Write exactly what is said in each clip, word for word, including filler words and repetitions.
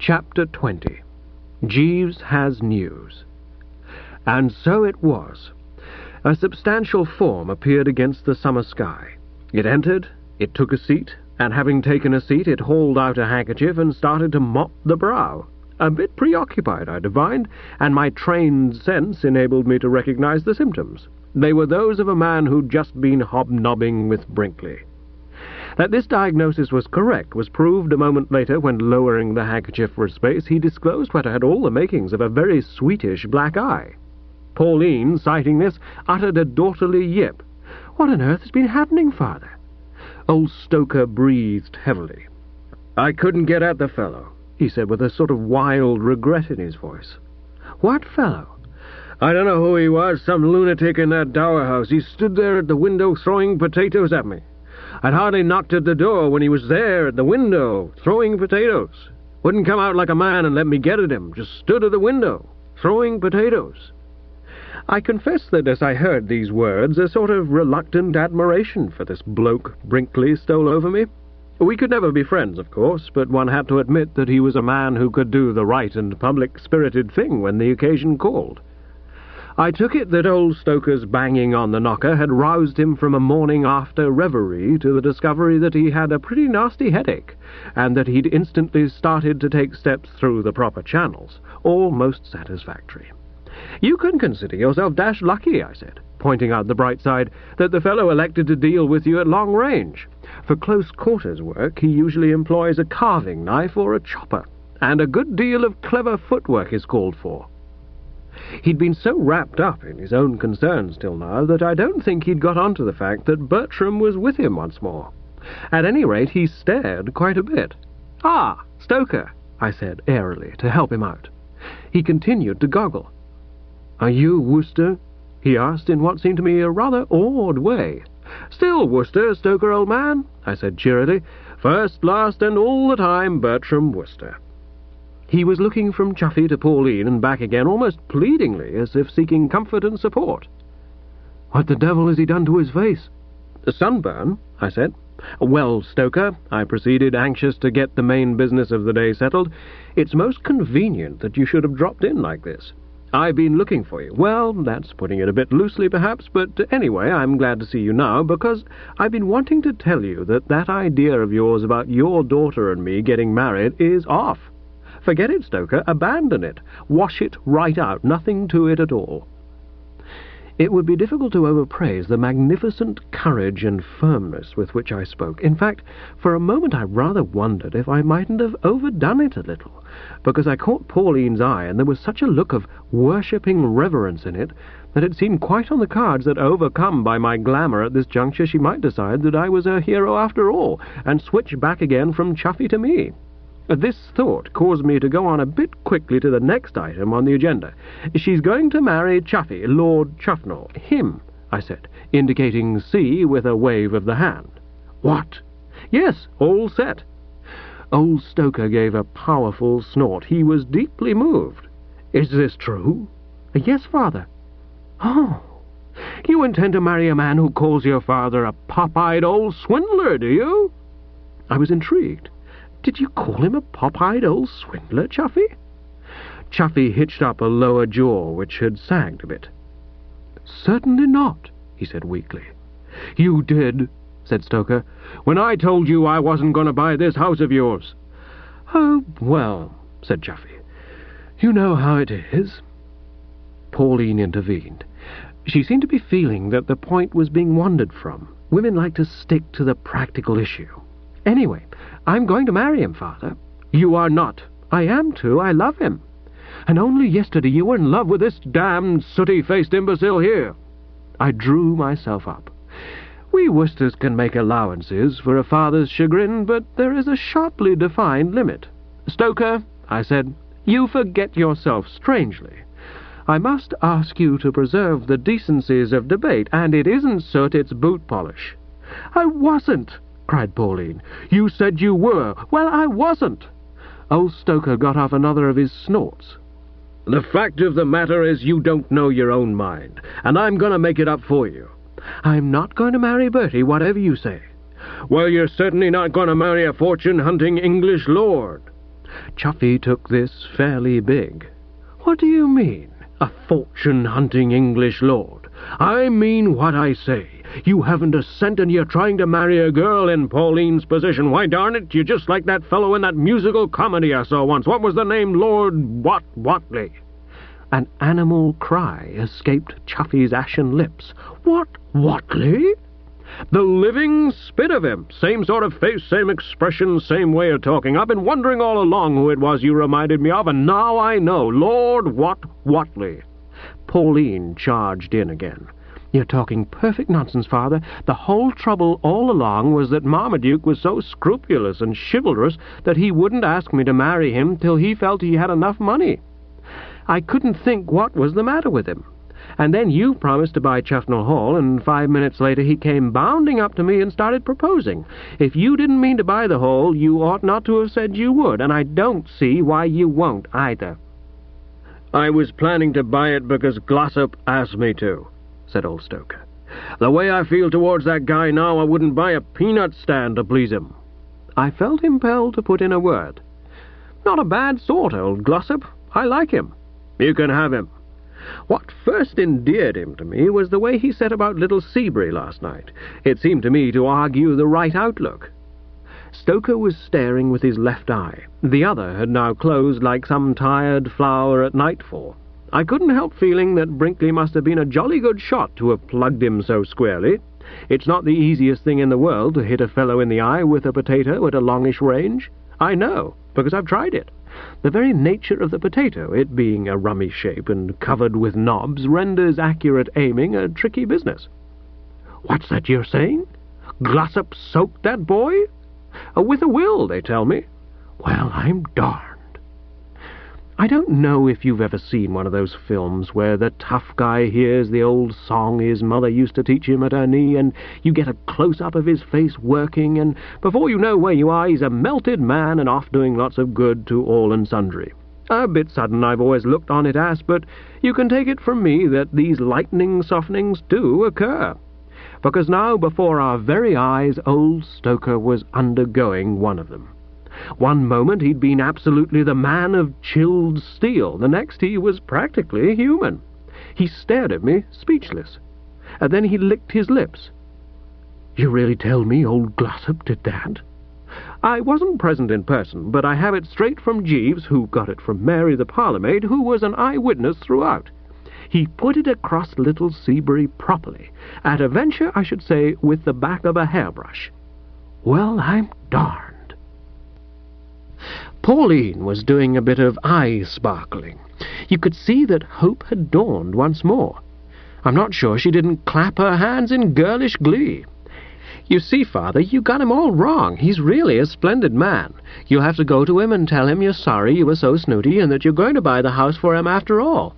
Chapter twenty. Jeeves Has News. And so it was. A substantial form appeared against the summer sky. It entered, it took a seat, and having taken a seat, it hauled out a handkerchief and started to mop the brow. A bit preoccupied, I divined, and my trained sense enabled me to recognize the symptoms. They were those of a man who'd just been hobnobbing with Brinkley. That this diagnosis was correct was proved a moment later when, lowering the handkerchief for a space, he disclosed what had all the makings of a very sweetish black eye. Pauline, sighting this, uttered a daughterly yip. "What on earth has been happening, Father?" Old Stoker breathed heavily. "I couldn't get at the fellow," he said with a sort of wild regret in his voice. "What fellow?" "I don't know who he was, some lunatic in that dower house. He stood there at the window throwing potatoes at me. I'd hardly knocked at the door when he was there at the window, throwing potatoes. Wouldn't come out like a man and let me get at him, just stood at the window, throwing potatoes." I confess that as I heard these words, a sort of reluctant admiration for this bloke Brinkley stole over me. We could never be friends, of course, but one had to admit that he was a man who could do the right and public-spirited thing when the occasion called. I took it that old Stoker's banging on the knocker had roused him from a morning-after reverie to the discovery that he had a pretty nasty headache, and that he'd instantly started to take steps through the proper channels, all most satisfactory. "You can consider yourself dashed lucky," I said, pointing out the bright side, "that the fellow elected to deal with you at long range. For close-quarters work he usually employs a carving knife or a chopper, and a good deal of clever footwork is called for." He'd been so wrapped up in his own concerns till now that I don't think he'd got on to the fact that Bertram was with him once more. At any rate, he stared quite a bit. "Ah, Stoker," I said airily, to help him out. He continued to goggle. "Are you Wooster?" he asked in what seemed to me a rather awed way. "Still Wooster, Stoker, old man," I said cheerily. "First, last, and all the time, Bertram Wooster." He was looking from Chuffy to Pauline and back again, almost pleadingly, as if seeking comfort and support. "What the devil has he done to his face?" "A sunburn," I said. "Well, Stoker," I proceeded, anxious to get the main business of the day settled, "it's most convenient that you should have dropped in like this. I've been looking for you. Well, that's putting it a bit loosely, perhaps, but anyway, I'm glad to see you now, because I've been wanting to tell you that that idea of yours about your daughter and me getting married is off. Forget it, Stoker. Abandon it. Wash it right out. Nothing to it at all." It would be difficult to overpraise the magnificent courage and firmness with which I spoke. In fact, for a moment I rather wondered if I mightn't have overdone it a little, because I caught Pauline's eye, and there was such a look of worshipping reverence in it that it seemed quite on the cards that, overcome by my glamour at this juncture, she might decide that I was her hero after all, and switch back again from Chuffy to me. This thought caused me to go on a bit quickly to the next item on the agenda. "She's going to marry Chuffy, Lord Chuffnor. Him," I said, indicating C with a wave of the hand. "What?" "Yes, all set." Old Stoker gave a powerful snort. He was deeply moved. "Is this true?" "Yes, Father." "Oh, you intend to marry a man who calls your father a pop-eyed old swindler, do you?" I was intrigued. "Did you call him a pop-eyed old swindler, Chuffy?" Chuffy hitched up a lower jaw, which had sagged a bit. "Certainly not," he said weakly. "You did," said Stoker, "when I told you I wasn't going to buy this house of yours." "Oh, well," said Chuffy, "you know how it is." Pauline intervened. She seemed to be feeling that the point was being wandered from. Women like to stick to the practical issue. "Anyway, I'm going to marry him, Father." "You are not." "I am too. I love him." "And only yesterday you were in love with this damned sooty-faced imbecile here." I drew myself up. "We Woosters can make allowances for a father's chagrin, but there is a sharply defined limit." "Stoker," I said, "you forget yourself strangely. I must ask you to preserve the decencies of debate, and it isn't soot, it's boot polish." "I wasn't," cried Pauline. "You said you were." "Well, I wasn't." Old Stoker got off another of his snorts. "The fact of the matter is you don't know your own mind, and I'm going to make it up for you." "I'm not going to marry Bertie, whatever you say." "Well, you're certainly not going to marry a fortune-hunting English lord." Chuffy took this fairly big. "What do you mean, a fortune-hunting English lord? I mean what I say. You haven't a cent and you're trying to marry a girl in Pauline's position. Why, darn it, you're just like that fellow in that musical comedy I saw once. What was the name? Lord Wat Watley." An animal cry escaped Chuffy's ashen lips. "What Watley?" "The living spit of him. Same sort of face, same expression, same way of talking. I've been wondering all along who it was you reminded me of, and now I know. Lord Wat Watley." Pauline charged in again. "You're talking perfect nonsense, Father. The whole trouble all along was that Marmaduke was so scrupulous and chivalrous that he wouldn't ask me to marry him till he felt he had enough money. I couldn't think what was the matter with him. And then you promised to buy Chuffnell Hall, and five minutes later he came bounding up to me and started proposing. If you didn't mean to buy the Hall, you ought not to have said you would, and I don't see why you won't either." "I was planning to buy it because Glossop asked me to," said old Stoker. "The way I feel towards that guy now, I wouldn't buy a peanut stand to please him." I felt impelled to put in a word. "Not a bad sort, old Glossop. I like him." "You can have him." What first endeared him to me was the way he set about little Seabury last night. It seemed to me to argue the right outlook. Stoker was staring with his left eye. The other had now closed like some tired flower at nightfall. I couldn't help feeling that Brinkley must have been a jolly good shot to have plugged him so squarely. It's not the easiest thing in the world to hit a fellow in the eye with a potato at a longish range. I know, because I've tried it. The very nature of the potato, it being a rummy shape and covered with knobs, renders accurate aiming a tricky business. "What's that you're saying? Glossop soaked that boy?" Uh, "With a will, they tell me." "Well, I'm darned." I don't know if you've ever seen one of those films where the tough guy hears the old song his mother used to teach him at her knee, and you get a close-up of his face working, and before you know where you are, he's a melted man and off doing lots of good to all and sundry. A bit sudden, I've always looked on it as, but you can take it from me that these lightning softenings do occur. Because now, before our very eyes, old Stoker was undergoing one of them. One moment he'd been absolutely the man of chilled steel, the next he was practically human. He stared at me, speechless. And then he licked his lips. "You really tell me old Glossop did that?" "I wasn't present in person, but I have it straight from Jeeves, who got it from Mary the parlourmaid, who was an eyewitness throughout. He put it across little Seabury properly, at a venture, I should say, with the back of a hairbrush." "Well, I'm darned." Pauline was doing a bit of eye-sparkling. You could see that hope had dawned once more. I'm not sure she didn't clap her hands in girlish glee. "You see, Father, you got him all wrong. He's really a splendid man. You'll have to go to him and tell him you're sorry you were so snooty and that you're going to buy the house for him after all."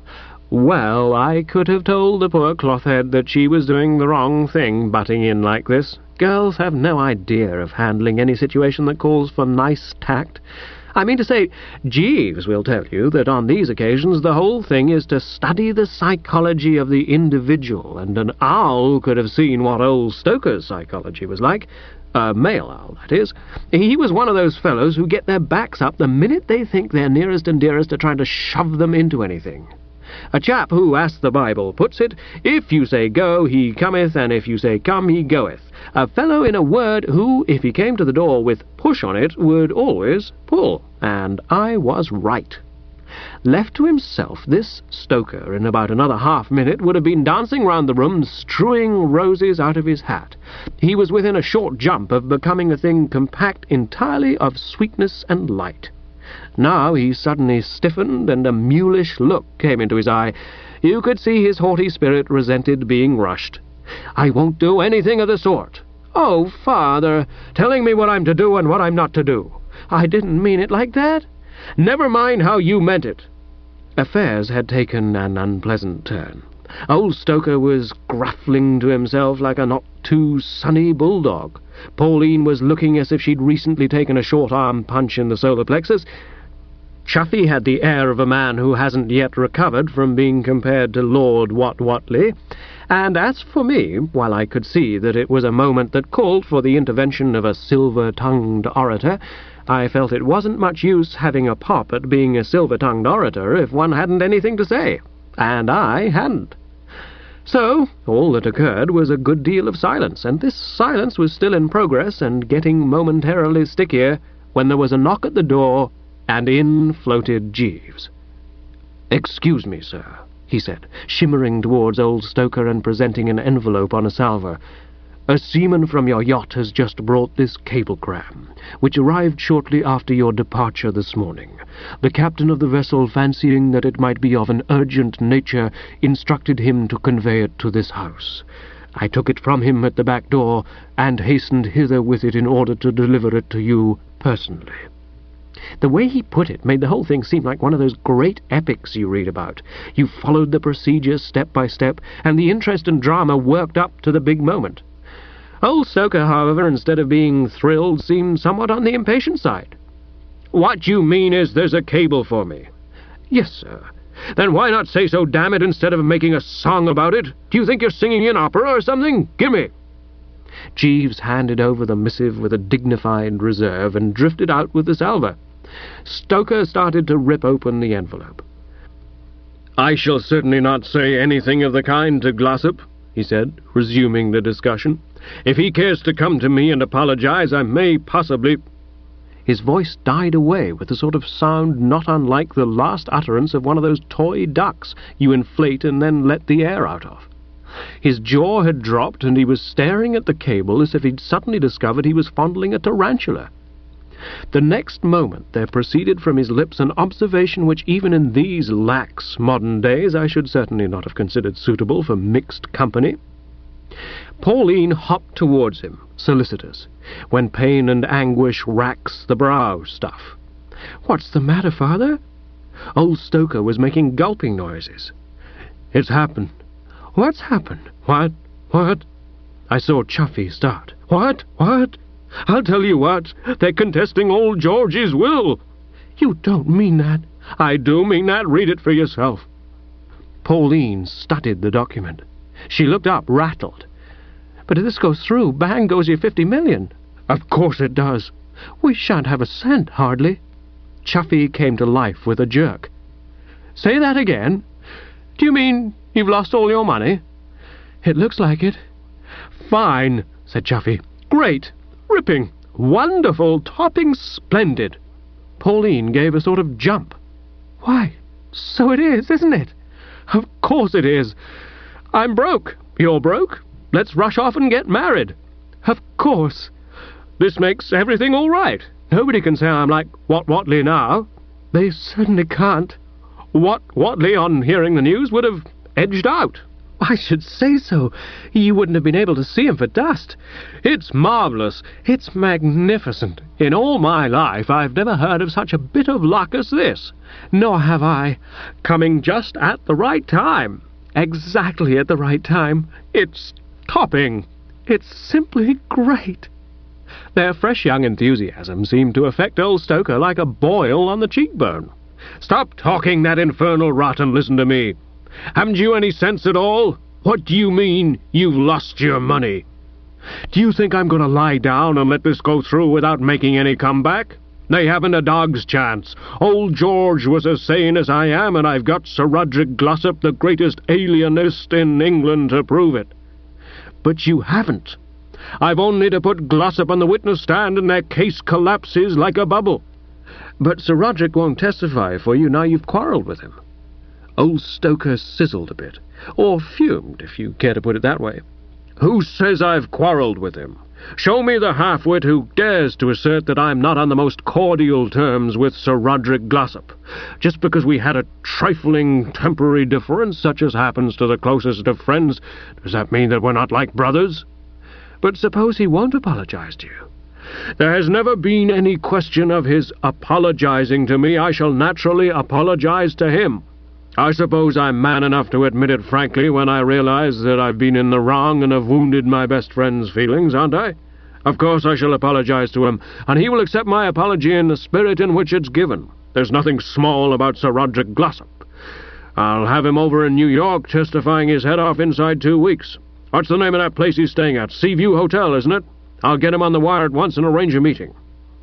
Well, I could have told the poor clothhead that she was doing the wrong thing, butting in like this. Girls have no idea of handling any situation that calls for nice tact. I mean to say, Jeeves will tell you that on these occasions the whole thing is to study the psychology of the individual, and an owl could have seen what old Stoker's psychology was like. A male owl, that is. He was one of those fellows who get their backs up the minute they think their nearest and dearest are trying to shove them into anything. A chap who, as the Bible puts it, if you say go, he cometh, and if you say come, he goeth. A fellow, in a word, who, if he came to the door with push on it, would always pull. And I was right. Left to himself, this Stoker, in about another half-minute, would have been dancing round the room, strewing roses out of his hat. He was within a short jump of becoming a thing compact entirely of sweetness and light. Now he suddenly stiffened, and a mulish look came into his eye. You could see his haughty spirit resented being rushed. "I won't do anything of the sort." "Oh, Father, telling me what I'm to do and what I'm not to do." "I didn't mean it like that." "Never mind how you meant it." Affairs had taken an unpleasant turn. Old Stoker was gruffling to himself like a not-too-sunny bulldog. Pauline was looking as if she'd recently taken a short-arm punch in the solar plexus. Chuffy had the air of a man who hasn't yet recovered from being compared to Lord Wat Watley. And as for me, while I could see that it was a moment that called for the intervention of a silver-tongued orator, I felt it wasn't much use having a pop at being a silver-tongued orator if one hadn't anything to say, and I hadn't. So, all that occurred was a good deal of silence, and this silence was still in progress and getting momentarily stickier when there was a knock at the door, and in floated Jeeves. "Excuse me, sir," he said, shimmering towards old Stoker and presenting an envelope on a salver. "A seaman from your yacht has just brought this cablegram, which arrived shortly after your departure this morning. The captain of the vessel, fancying that it might be of an urgent nature, instructed him to convey it to this house. I took it from him at the back door, and hastened hither with it in order to deliver it to you personally." The way he put it made the whole thing seem like one of those great epics you read about. You followed the procedure step by step, and the interest and drama worked up to the big moment. Old Stoker, however, instead of being thrilled, seemed somewhat on the impatient side. "What you mean is there's a cable for me?" "Yes, sir." "Then why not say so, damn it, instead of making a song about it? Do you think you're singing an opera or something? Gimme!" Jeeves handed over the missive with a dignified reserve and drifted out with the salver. Stoker started to rip open the envelope. "I shall certainly not say anything of the kind to Glossop," he said, resuming the discussion. "If he cares to come to me and apologize, I may possibly—" His voice died away with a sort of sound not unlike the last utterance of one of those toy ducks you inflate and then let the air out of. His jaw had dropped, and he was staring at the cable as if he'd suddenly discovered he was fondling a tarantula. The next moment there proceeded from his lips an observation which even in these lax modern days I should certainly not have considered suitable for mixed company. Pauline hopped towards him, solicitous, when pain and anguish racks the brow stuff. "What's the matter, father?" Old Stoker was making gulping noises. "It's happened." "What's happened?" "What? What?" I saw Chuffy start. "What? What?" "I'll tell you what. They're contesting old George's will." "You don't mean that?" "I do mean that. Read it for yourself." Pauline studied the document. She looked up, rattled. "But if this goes through, bang goes your fifty million. "Of course it does." "We shan't have a cent, hardly." Chuffy came to life with a jerk. "Say that again. Do you mean you've lost all your money?" "It looks like it." "Fine," said Chuffy. "Great. Ripping. Wonderful. Topping splendid." Pauline gave a sort of jump. "Why, so it is, isn't it?" "Of course it is. I'm broke. You're broke. Let's rush off and get married." "Of course." "This makes everything all right. Nobody can say I'm like Wat Whatley now." "They certainly can't." Wat Whatley, on hearing the news, would have edged out." "I should say so. You wouldn't have been able to see him for dust." "It's marvellous. It's magnificent. In all my life I've never heard of such a bit of luck as this." "Nor have I." "Coming just at the right time." "Exactly at the right time." "It's topping." "It's simply great." Their fresh young enthusiasm seemed to affect old Stoker like a boil on the cheekbone. "Stop talking that infernal rot and listen to me. Haven't you any sense at all? What do you mean, you've lost your money? Do you think I'm going to lie down and let this go through without making any comeback? They haven't a dog's chance. Old George was as sane as I am, and I've got Sir Roderick Glossop, the greatest alienist in England, to prove it." "But you haven't." "I've only to put Glossop on the witness stand and their case collapses like a bubble." "But Sir Roderick won't testify for you now you've quarrelled with him." Old Stoker sizzled a bit, or fumed, if you care to put it that way. "Who says I've quarrelled with him? Show me the half-wit who dares to assert that I'm not on the most cordial terms with Sir Roderick Glossop. Just because we had a trifling temporary difference, such as happens to the closest of friends, does that mean that we're not like brothers?" "But suppose he won't apologize to you?" "There has never been any question of his apologizing to me. I shall naturally apologize to him. I suppose I'm man enough to admit it frankly when I realize that I've been in the wrong and have wounded my best friend's feelings, aren't I? Of course I shall apologize to him, and he will accept my apology in the spirit in which it's given. There's nothing small about Sir Roderick Glossop. I'll have him over in New York testifying his head off inside two weeks. What's the name of that place he's staying at? Seaview Hotel, isn't it? I'll get him on the wire at once and arrange a meeting."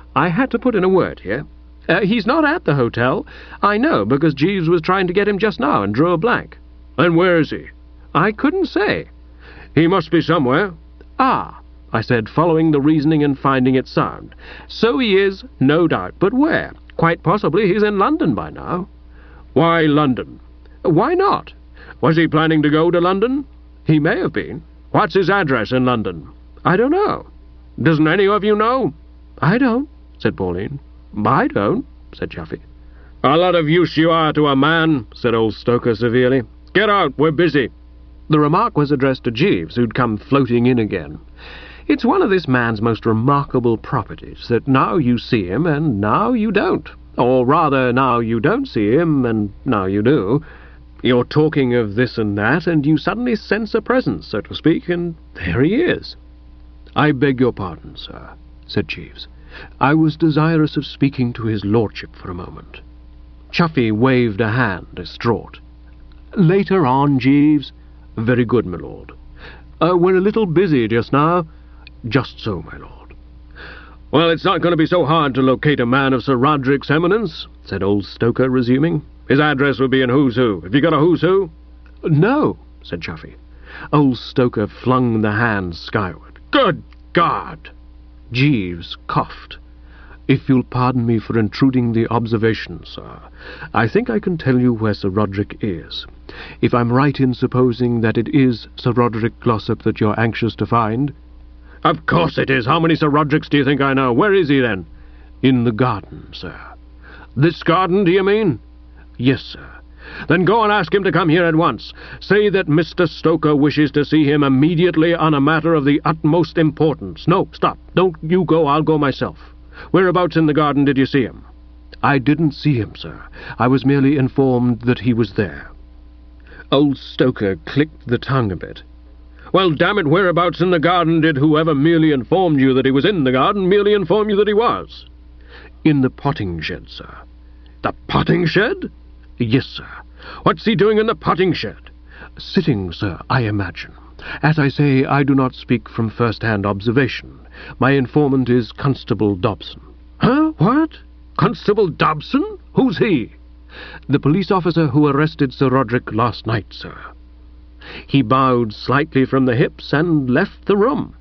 I had to put in a word here. Uh, he's not at the hotel. I know, because Jeeves was trying to get him just now and drew a blank. And where is he? I couldn't say. He must be somewhere. Ah, I said, following the reasoning and finding it sound. So he is, no doubt, but where? Quite possibly he's in London by now. Why London? Why not? Was he planning to go to London? He may have been. What's his address in London? I don't know. Doesn't any of you know? I don't, said Pauline. I don't, said Chuffy. A lot of use you are to a man, said old Stoker severely. Get out, we're busy. The remark was addressed to Jeeves, who'd come floating in again. It's one of this man's most remarkable properties, that now you see him and now you don't. Or rather, now you don't see him and now you do. You're talking of this and that, and you suddenly sense a presence, so to speak, and there he is. I beg your pardon, sir, said Jeeves. I was desirous of speaking to his lordship for a moment. Chuffy waved a hand, distraught. Later on, Jeeves. Very good, my lord. Uh, we're a little busy just now. Just so, my lord. Well, it's not going to be so hard to locate a man of Sir Roderick's eminence, said old Stoker, resuming. His address will be in Who's Who. Have you got a Who's Who? No, said Chuffy. Old Stoker flung the hand skyward. Good God! Jeeves coughed. If you'll pardon me for intruding the observation, sir, I think I can tell you where Sir Roderick is. If I'm right in supposing that it is Sir Roderick Glossop that you're anxious to find. Of course it is. How many Sir Rodericks do you think I know? Where is he, then? In the garden, sir. This garden, do you mean? Yes, sir. Then go and ask him to come here at once. Say that Mister Stoker wishes to see him immediately on a matter of the utmost importance. No, stop. Don't you go, I'll go myself. Whereabouts in the garden did you see him? I didn't see him, sir. I was merely informed that he was there. Old Stoker clicked the tongue a bit. Well, damn it, whereabouts in the garden did whoever merely informed you that he was in the garden merely inform you that he was? In the potting shed, sir. The potting shed? Yes, sir. What's he doing in the potting shed? Sitting, sir, I imagine. As I say, I do not speak from first-hand observation. My informant is Constable Dobson. Huh? What? Constable Dobson? Who's he? The police officer who arrested Sir Roderick last night, sir. He bowed slightly from the hips and left the room.